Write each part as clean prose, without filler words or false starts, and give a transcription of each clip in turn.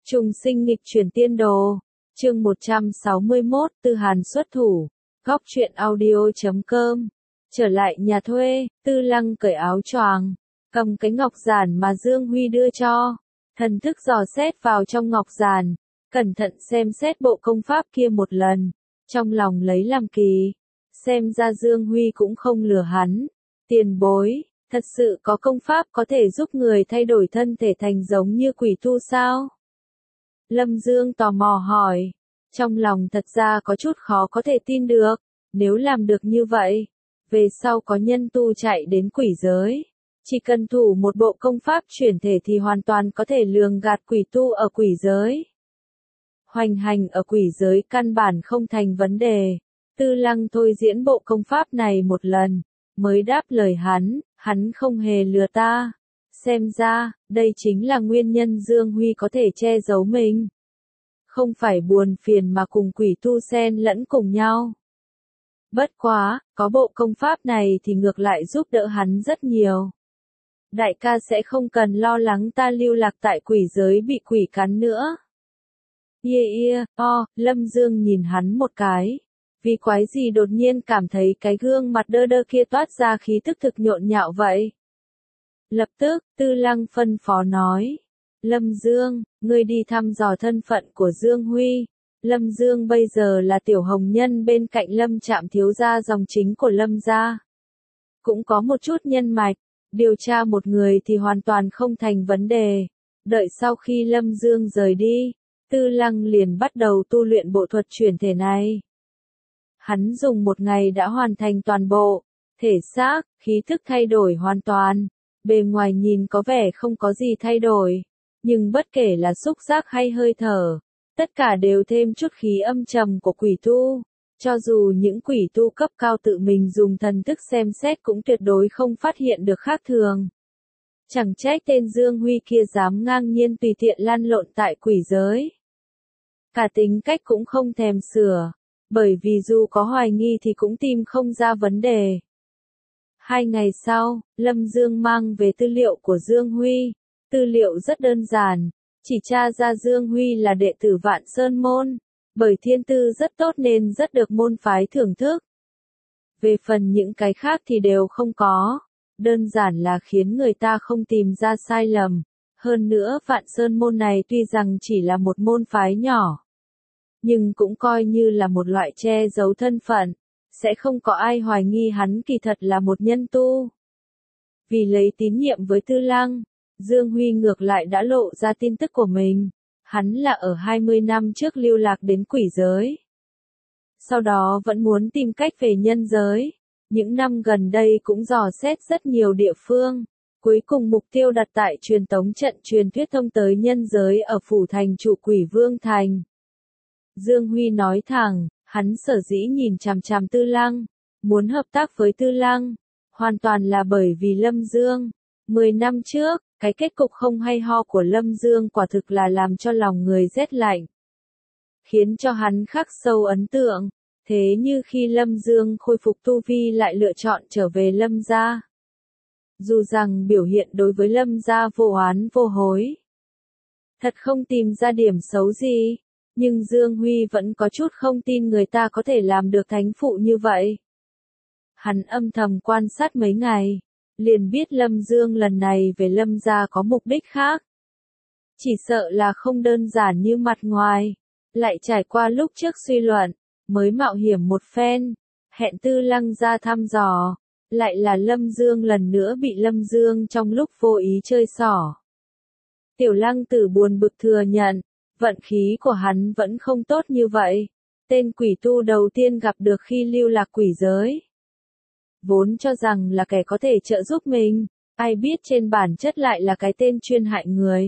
Trùng sinh nghịch chuyển tiên đồ. Chương 161, Tư Hàn xuất thủ. Góc truyện audio.com. Trở lại nhà thuê, Tư Lăng cởi áo choàng, cầm cái ngọc giản mà Dương Huy đưa cho. Thần thức dò xét vào trong ngọc giản, cẩn thận xem xét bộ công pháp kia một lần, trong lòng lấy làm kỳ. Xem ra Dương Huy cũng không lừa hắn. Tiền bối, thật sự có công pháp có thể giúp người thay đổi thân thể thành giống như quỷ tu sao? Lâm Dương tò mò hỏi. Trong lòng thật ra có chút khó có thể tin được. Nếu làm được như vậy, về sau có nhân tu chạy đến quỷ giới, chỉ cần thủ một bộ công pháp chuyển thể thì hoàn toàn có thể lường gạt quỷ tu ở quỷ giới. Hoành hành ở quỷ giới căn bản không thành vấn đề. Tư Lăng thôi diễn bộ công pháp này một lần, mới đáp lời hắn không hề lừa ta. Xem ra, đây chính là nguyên nhân Dương Huy có thể che giấu mình. Không phải buồn phiền mà cùng quỷ tu xen lẫn cùng nhau. Bất quá, có bộ công pháp này thì ngược lại giúp đỡ hắn rất nhiều. Đại ca sẽ không cần lo lắng ta lưu lạc tại quỷ giới bị quỷ cắn nữa. Lâm Dương nhìn hắn một cái. Vì quái gì đột nhiên cảm thấy cái gương mặt đơ đơ kia toát ra khí tức thực nhộn nhạo vậy? Lập tức, Tư Lăng phân phó nói. Lâm Dương, ngươi đi thăm dò thân phận của Dương Huy. Lâm Dương bây giờ là tiểu hồng nhân bên cạnh Lâm Trạm thiếu gia dòng chính của Lâm gia. Cũng có một chút nhân mạch, điều tra một người thì hoàn toàn không thành vấn đề. Đợi sau khi Lâm Dương rời đi, Tư Lăng liền bắt đầu tu luyện bộ thuật chuyển thể này. Hắn dùng một ngày đã hoàn thành toàn bộ, thể xác, khí thức thay đổi hoàn toàn. Bề ngoài nhìn có vẻ không có gì thay đổi, nhưng bất kể là xúc giác hay hơi thở, tất cả đều thêm chút khí âm trầm của quỷ tu. Cho dù những quỷ tu cấp cao tự mình dùng thần thức xem xét cũng tuyệt đối không phát hiện được khác thường. Chẳng trách tên Dương Huy kia dám ngang nhiên tùy tiện lăn lộn tại quỷ giới. Cả tính cách cũng không thèm sửa, bởi vì dù có hoài nghi thì cũng tìm không ra vấn đề. 2 ngày sau, Lâm Dương mang về tư liệu của Dương Huy. Tư liệu rất đơn giản, chỉ tra ra Dương Huy là đệ tử Vạn Sơn Môn, bởi thiên tư rất tốt nên rất được môn phái thưởng thức. Về phần những cái khác thì đều không có, đơn giản là khiến người ta không tìm ra sai lầm. Hơn nữa Vạn Sơn Môn này tuy rằng chỉ là một môn phái nhỏ, nhưng cũng coi như là một loại che giấu thân phận, sẽ không có ai hoài nghi hắn kỳ thật là một nhân tu. Vì lấy tín nhiệm với Tư Lăng, Dương Huy ngược lại đã lộ ra tin tức của mình. Hắn là ở 20 năm trước lưu lạc đến quỷ giới. Sau đó vẫn muốn tìm cách về nhân giới. Những năm gần đây cũng dò xét rất nhiều địa phương. Cuối cùng mục tiêu đặt tại truyền tống trận truyền thuyết thông tới nhân giới ở phủ thành chủ Quỷ Vương Thành. Dương Huy nói thẳng, hắn sở dĩ nhìn chằm chằm Tư Lăng, muốn hợp tác với Tư Lăng, hoàn toàn là bởi vì Lâm Dương. 10 năm trước, cái kết cục không hay ho của Lâm Dương quả thực là làm cho lòng người rét lạnh, khiến cho hắn khắc sâu ấn tượng. Thế như khi Lâm Dương khôi phục tu vi lại lựa chọn trở về Lâm gia. Dù rằng biểu hiện đối với Lâm gia vô oán vô hối, thật không tìm ra điểm xấu gì, nhưng Dương Huy vẫn có chút không tin người ta có thể làm được thánh phụ như vậy. Hắn âm thầm quan sát mấy ngày, liền biết Lâm Dương lần này về Lâm gia có mục đích khác. Chỉ sợ là không đơn giản như mặt ngoài, lại trải qua lúc trước suy luận, mới mạo hiểm một phen, hẹn Tư Lăng ra thăm dò, lại là Lâm Dương lần nữa bị Lâm Dương trong lúc vô ý chơi xỏ. Tiểu Lăng Tử buồn bực thừa nhận, vận khí của hắn vẫn không tốt như vậy. Tên quỷ tu đầu tiên gặp được khi lưu lạc quỷ giới, vốn cho rằng là kẻ có thể trợ giúp mình, ai biết trên bản chất lại là cái tên chuyên hại người.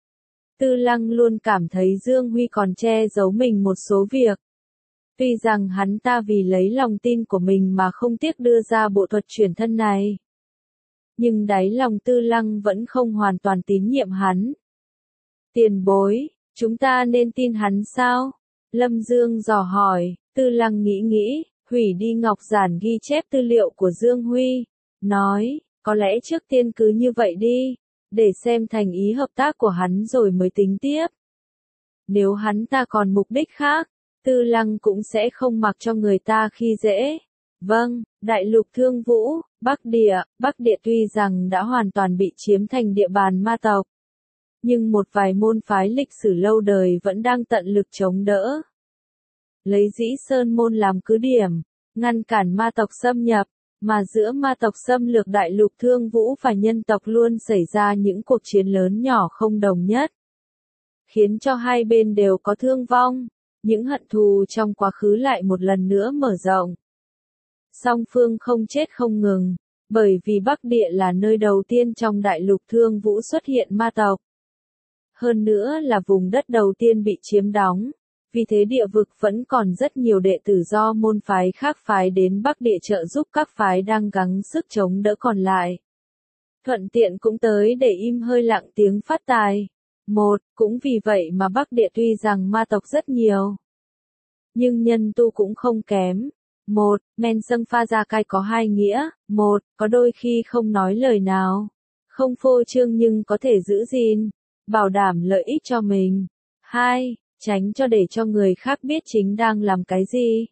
Tư Lăng luôn cảm thấy Dương Huy còn che giấu mình một số việc. Tuy rằng hắn ta vì lấy lòng tin của mình mà không tiếc đưa ra bộ thuật chuyển thân này, nhưng đáy lòng Tư Lăng vẫn không hoàn toàn tín nhiệm hắn. Tiền bối, chúng ta nên tin hắn sao? Lâm Dương dò hỏi. Tư Lăng nghĩ, hủy đi ngọc giản ghi chép tư liệu của Dương Huy, nói, có lẽ trước tiên cứ như vậy đi, để xem thành ý hợp tác của hắn rồi mới tính tiếp. nếu hắn ta còn mục đích khác, Tư Lăng cũng sẽ không mặc cho người ta khi dễ. Vâng, đại lục Thương Vũ, Bắc Địa tuy rằng đã hoàn toàn bị chiếm thành địa bàn ma tộc, nhưng một vài môn phái lịch sử lâu đời vẫn đang tận lực chống đỡ. Lấy Dĩ Sơn môn làm cứ điểm, ngăn cản ma tộc xâm nhập, mà giữa ma tộc xâm lược đại lục Thương Vũ và nhân tộc luôn xảy ra những cuộc chiến lớn nhỏ không đồng nhất, khiến cho hai bên đều có thương vong, những hận thù trong quá khứ lại một lần nữa mở rộng. Song phương không chết không ngừng, bởi vì Bắc Địa là nơi đầu tiên trong đại lục Thương Vũ xuất hiện ma tộc. Hơn nữa là vùng đất đầu tiên bị chiếm đóng, vì thế địa vực vẫn còn rất nhiều đệ tử do môn phái khác phái đến Bắc Địa trợ giúp các phái đang gắng sức chống đỡ còn lại. Thuận tiện cũng tới để im hơi lặng tiếng phát tài. Cũng vì vậy mà Bắc Địa tuy rằng ma tộc rất nhiều, nhưng nhân tu cũng không kém. Men dâng pha ra cai có hai nghĩa, có đôi khi không nói lời nào, không phô trương nhưng có thể giữ gìn, bảo đảm lợi ích cho mình. 2. Tránh cho để cho người khác biết chính đang làm cái gì.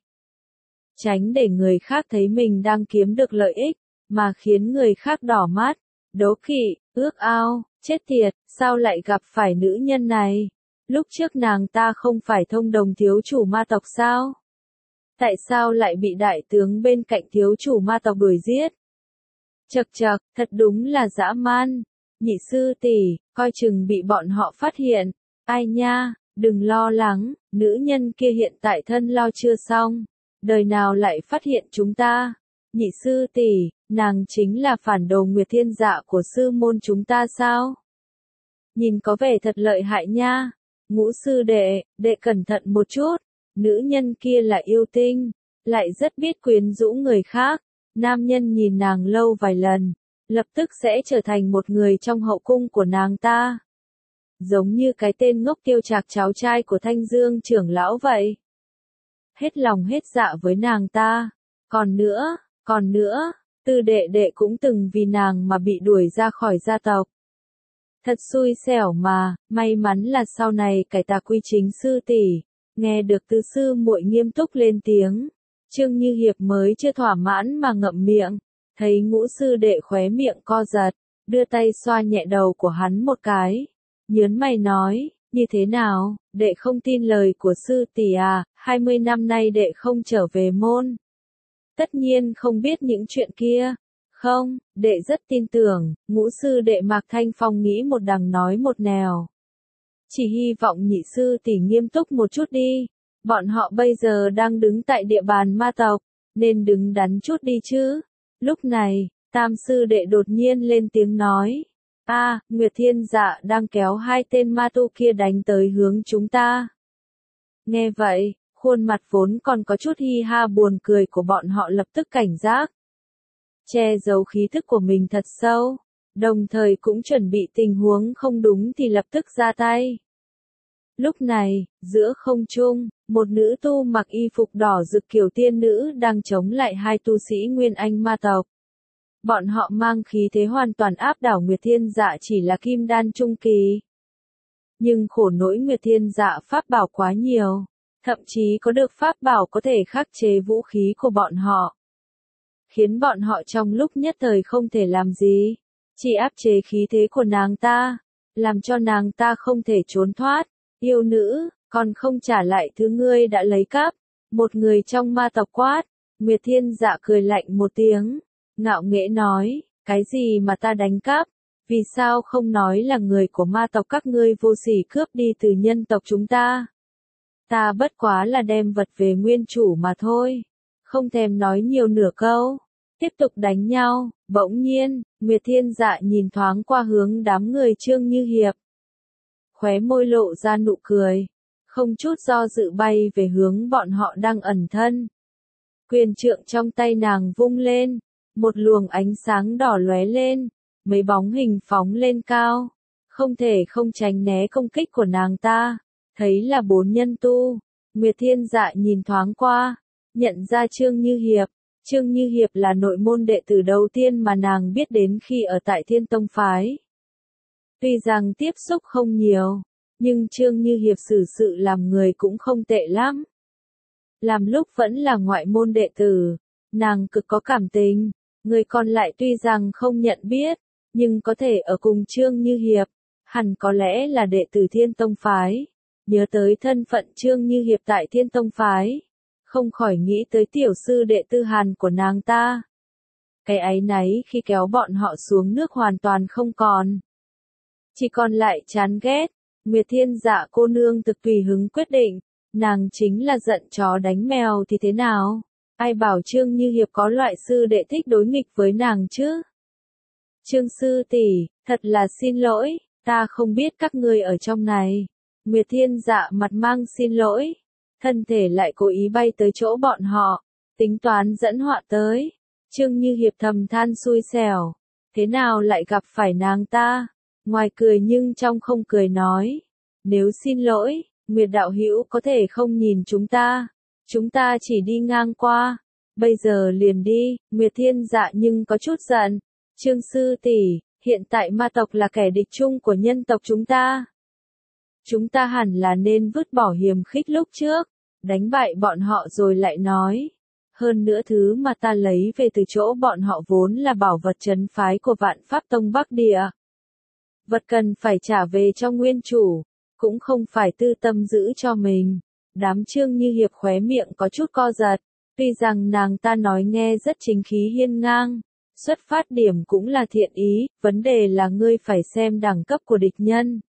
Tránh để người khác thấy mình đang kiếm được lợi ích, mà khiến người khác đỏ mắt, đố kỵ, ước ao, chết tiệt, sao lại gặp phải nữ nhân này? Lúc trước nàng ta không phải thông đồng thiếu chủ ma tộc sao? Tại sao lại bị đại tướng bên cạnh thiếu chủ ma tộc đuổi giết? Chậc, thật đúng là dã man. Nhị sư tỷ, coi chừng bị bọn họ phát hiện. Ai nha, đừng lo lắng, nữ nhân kia hiện tại thân lo chưa xong, đời nào lại phát hiện chúng ta. Nhị sư tỷ, nàng chính là phản đồ Nguyệt Thiên Dạ của sư môn chúng ta sao? Nhìn có vẻ thật lợi hại nha. Ngũ sư đệ, đệ cẩn thận một chút. Nữ nhân kia là yêu tinh, lại rất biết quyến rũ người khác. Nam nhân nhìn nàng lâu vài lần, lập tức sẽ trở thành một người trong hậu cung của nàng ta. Giống như cái tên ngốc Tiêu Trạc cháu trai của Thanh Dương trưởng lão vậy. Hết lòng hết dạ với nàng ta. Còn nữa, Tư đệ cũng từng vì nàng mà bị đuổi ra khỏi gia tộc. Thật xui xẻo mà, may mắn là sau này cải tà quy chính sư tỷ. Nghe được tứ sư muội nghiêm túc lên tiếng, Trương Như Hiệp mới chưa thỏa mãn mà ngậm miệng, thấy ngũ sư đệ khóe miệng co giật, đưa tay xoa nhẹ đầu của hắn một cái, nhớn mày nói, như thế nào, đệ không tin lời của sư tỷ à, 20 năm nay đệ không trở về môn. Tất nhiên không biết những chuyện kia. Không, đệ rất tin tưởng, ngũ sư đệ Mạc Thanh Phong nghĩ một đằng nói một nẻo. Chỉ hy vọng nhị sư tỷ nghiêm túc một chút đi. Bọn họ bây giờ đang đứng tại địa bàn ma tộc, nên đứng đắn chút đi chứ. Lúc này, tam sư đệ đột nhiên lên tiếng nói. Nguyệt Thiên Dạ đang kéo hai tên ma tu kia đánh tới hướng chúng ta. Nghe vậy, khuôn mặt vốn còn có chút hi ha buồn cười của bọn họ lập tức cảnh giác. Che giấu khí thức của mình thật sâu, đồng thời cũng chuẩn bị tình huống không đúng thì lập tức ra tay. Lúc này, giữa không trung, một nữ tu mặc y phục đỏ rực kiểu tiên nữ đang chống lại hai tu sĩ Nguyên Anh ma tộc. Bọn họ mang khí thế hoàn toàn áp đảo Nguyệt Thiên Dạ chỉ là kim đan trung kỳ. Nhưng khổ nỗi Nguyệt Thiên Dạ pháp bảo quá nhiều, thậm chí có được pháp bảo có thể khắc chế vũ khí của bọn họ, khiến bọn họ trong lúc nhất thời không thể làm gì, chỉ áp chế khí thế của nàng ta, làm cho nàng ta không thể trốn thoát. Yêu nữ, còn không trả lại thứ ngươi đã lấy cắp. Một người trong ma tộc quát. Nguyệt Thiên Dạ cười lạnh một tiếng, ngạo nghễ nói, cái gì mà ta đánh cắp? Vì sao không nói là người của ma tộc các ngươi vô sỉ cướp đi từ nhân tộc chúng ta? Ta bất quá là đem vật về nguyên chủ mà thôi. Không thèm nói nhiều nửa câu. Tiếp tục đánh nhau. Bỗng nhiên, Nguyệt Thiên Dạ nhìn thoáng qua hướng đám người Trương Như Hiệp. Khóe môi lộ ra nụ cười, không chút do dự bay về hướng bọn họ đang ẩn thân. Quyền trượng trong tay nàng vung lên, một luồng ánh sáng đỏ lóe lên, mấy bóng hình phóng lên cao, không thể không tránh né công kích của nàng ta. Thấy là 4 nhân tu, Nguyệt Thiên Dạ nhìn thoáng qua, nhận ra Trương Như Hiệp. Trương Như Hiệp là nội môn đệ tử đầu tiên mà nàng biết đến khi ở tại Thiên Tông phái. Tuy rằng tiếp xúc không nhiều, Nhưng Trương Như Hiệp xử sự làm người cũng không tệ lắm. Làm lúc vẫn là ngoại môn đệ tử, nàng cực có cảm tình, người còn lại tuy rằng không nhận biết, nhưng có thể ở cùng Trương Như Hiệp, hẳn có lẽ là đệ tử Thiên Tông Phái. Nhớ tới thân phận Trương Như Hiệp tại Thiên Tông Phái, không khỏi nghĩ tới tiểu sư đệ Tư Hàn của nàng ta. Cái áy náy khi kéo bọn họ xuống nước hoàn toàn không còn. Chỉ còn lại chán ghét. Nguyệt Thiên Dạ cô nương thực tùy hứng quyết định, nàng chính là giận chó đánh mèo thì thế nào? Ai bảo Trương Như Hiệp có loại sư đệ thích đối nghịch với nàng chứ? Trương sư tỷ, thật là xin lỗi, ta không biết các ngươi ở trong này. Nguyệt Thiên Dạ mặt mang xin lỗi, thân thể lại cố ý bay tới chỗ bọn họ, tính toán dẫn họa tới. Trương Như Hiệp thầm than xui xẻo, thế nào lại gặp phải nàng ta? Ngoài cười nhưng trong không cười nói, nếu xin lỗi, Nguyệt đạo hữu có thể không nhìn chúng ta chỉ đi ngang qua, bây giờ liền đi. Nguyệt Thiên Dạ nhưng có chút giận, Trương sư tỷ, hiện tại ma tộc là kẻ địch chung của nhân tộc chúng ta hẳn là nên vứt bỏ hiềm khích lúc trước, đánh bại bọn họ rồi lại nói. Hơn nữa thứ mà ta lấy về từ chỗ bọn họ vốn là bảo vật trấn phái của Vạn Pháp Tông Bắc Địa. Vật cần phải trả về cho nguyên chủ, cũng không phải tư tâm giữ cho mình. Đám Trương Như Hiệp khóe miệng có chút co giật, tuy rằng nàng ta nói nghe rất chính khí hiên ngang, xuất phát điểm cũng là thiện ý, vấn đề là ngươi phải xem đẳng cấp của địch nhân.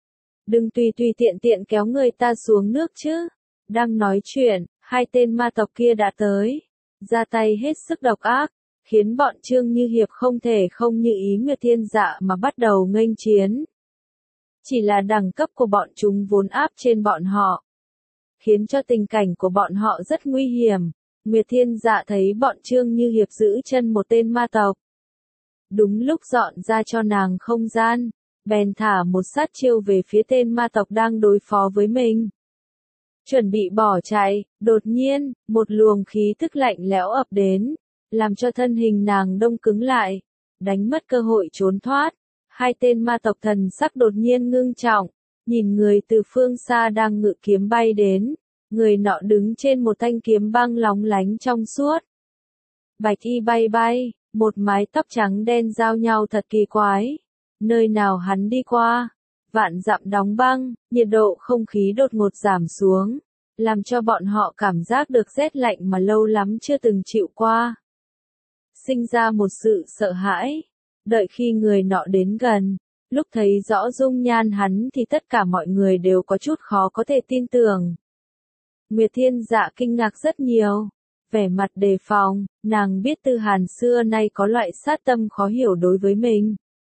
Đừng tùy tiện kéo người ta xuống nước chứ. Đang nói chuyện, hai tên ma tộc kia đã tới, ra tay hết sức độc ác, khiến bọn Trương Như Hiệp không thể không như ý Nguyệt Thiên Dạ mà bắt đầu nghênh chiến. Chỉ là đẳng cấp của bọn chúng vốn áp trên bọn họ, khiến cho tình cảnh của bọn họ rất nguy hiểm. Nguyệt Thiên Dạ thấy bọn Trương Như Hiệp giữ chân một tên ma tộc, đúng lúc dọn ra cho nàng không gian, bèn thả một sát chiêu về phía tên ma tộc đang đối phó với mình. Chuẩn bị bỏ chạy, đột nhiên, một luồng khí tức lạnh lẽo ập đến, làm cho thân hình nàng đông cứng lại, đánh mất cơ hội trốn thoát. Hai tên ma tộc thần sắc đột nhiên ngưng trọng, nhìn người từ phương xa đang ngự kiếm bay đến, người nọ đứng trên một thanh kiếm băng lóng lánh trong suốt. Bạch y bay bay, một mái tóc trắng đen giao nhau thật kỳ quái. Nơi nào hắn đi qua, vạn dặm đóng băng, nhiệt độ không khí đột ngột giảm xuống, làm cho bọn họ cảm giác được rét lạnh mà lâu lắm chưa từng chịu qua. Sinh ra một sự sợ hãi, đợi khi người nọ đến gần, lúc thấy rõ dung nhan hắn thì tất cả mọi người đều có chút khó có thể tin tưởng. Nguyệt Thiên Dạ kinh ngạc rất nhiều, vẻ mặt đề phòng, nàng biết Tư Hàn xưa nay có loại sát tâm khó hiểu đối với mình.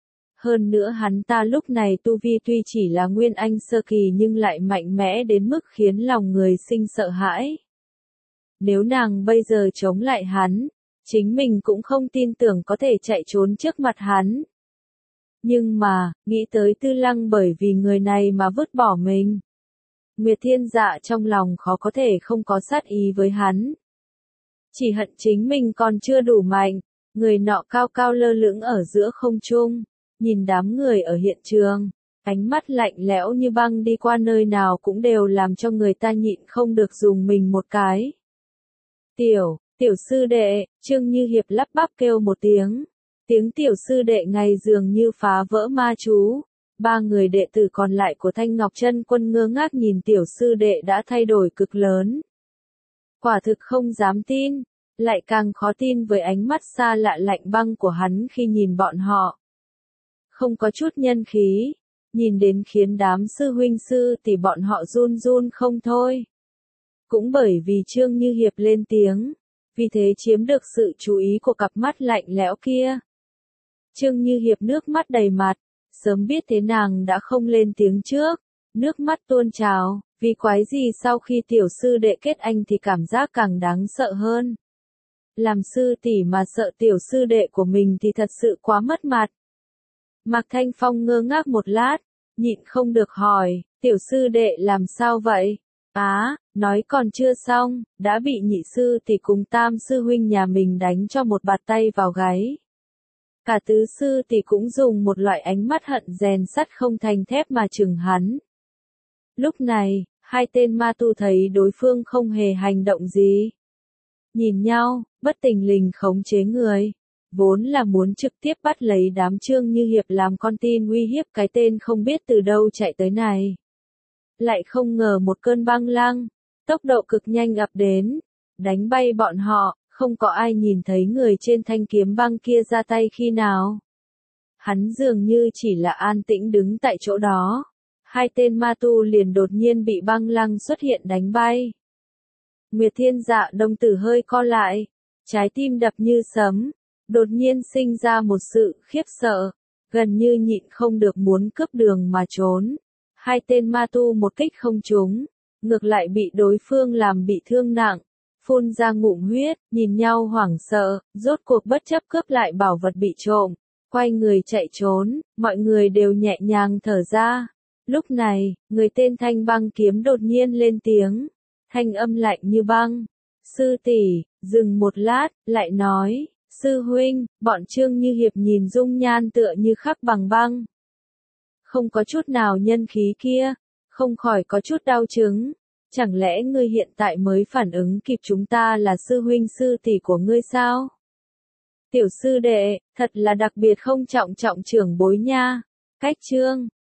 Hơn nữa hắn ta lúc này tu vi tuy chỉ là Nguyên Anh sơ kỳ nhưng lại mạnh mẽ đến mức khiến lòng người sinh sợ hãi. Nếu nàng bây giờ chống lại hắn, chính mình cũng không tin tưởng có thể chạy trốn trước mặt hắn. Nhưng mà, nghĩ tới Tư Lăng bởi vì người này mà vứt bỏ mình. Nguyệt Thiên Dạ trong lòng khó có thể không có sát ý với hắn. Chỉ hận chính mình còn chưa đủ mạnh, người nọ cao cao lơ lửng ở giữa không trung. Nhìn đám người ở hiện trường, ánh mắt lạnh lẽo như băng đi qua nơi nào cũng đều làm cho người ta nhịn không được dùng mình một cái. Tiểu sư đệ, Trương Như Hiệp lắp bắp kêu một tiếng. Tiếng tiểu sư đệ ngày dường như phá vỡ ma chú. Ba người đệ tử còn lại của Thanh Ngọc Chân Quân ngơ ngác nhìn tiểu sư đệ đã thay đổi cực lớn. Quả thực không dám tin, lại càng khó tin với ánh mắt xa lạ lạnh băng của hắn khi nhìn bọn họ. Không có chút nhân khí, nhìn đến khiến đám sư huynh sư tỷ bọn họ run run không thôi. Cũng bởi vì Trương Như Hiệp lên tiếng, vì thế chiếm được sự chú ý của cặp mắt lạnh lẽo kia. Trương Như Hiệp nước mắt đầy mặt, sớm biết thế nàng đã không lên tiếng trước, nước mắt tuôn trào, vì quái gì sau khi tiểu sư đệ kết anh thì cảm giác càng đáng sợ hơn. Làm sư tỷ mà sợ tiểu sư đệ của mình thì thật sự quá mất mặt. Mạc Thanh Phong ngơ ngác một lát, nhịn không được hỏi, tiểu sư đệ làm sao vậy? Nói còn chưa xong, đã bị nhị sư tỷ cùng tam sư huynh nhà mình đánh cho một bạt tay vào gáy. Cả tứ sư tỷ cũng dùng một loại ánh mắt hận rèn sắt không thành thép mà chừng hắn. Lúc này, hai tên ma tu thấy đối phương không hề hành động gì. Nhìn nhau, bất tình lình khống chế người. Vốn là muốn trực tiếp bắt lấy đám Trương Như Hiệp làm con tin uy hiếp cái tên không biết từ đâu chạy tới này. Lại không ngờ một cơn băng lăng, tốc độ cực nhanh ập đến, đánh bay bọn họ, không có ai nhìn thấy người trên thanh kiếm băng kia ra tay khi nào. Hắn dường như chỉ là an tĩnh đứng tại chỗ đó. Hai tên ma tu liền đột nhiên bị băng lăng xuất hiện đánh bay. Nguyệt Thiên Dạ đồng tử hơi co lại, trái tim đập như sấm, đột nhiên sinh ra một sự khiếp sợ, gần như nhịn không được muốn cướp đường mà trốn. Hai tên ma tu một kích không trúng, ngược lại bị đối phương làm bị thương nặng, phun ra ngụm huyết, nhìn nhau hoảng sợ, rốt cuộc bất chấp cướp lại bảo vật bị trộm, quay người chạy trốn, mọi người đều nhẹ nhàng thở ra. Lúc này, người tên Thanh Băng Kiếm đột nhiên lên tiếng, thanh âm lạnh như băng. Sư tỷ, dừng một lát, lại nói, sư huynh, bọn Trương Như Hiệp nhìn dung nhan tựa như khắc bằng băng. Không có chút nào nhân khí kia, không khỏi có chút đau chứng. Chẳng lẽ ngươi hiện tại mới phản ứng kịp chúng ta là sư huynh sư tỷ của ngươi sao? Tiểu sư đệ, thật là đặc biệt không trọng trọng trưởng bối nha. Cách Trương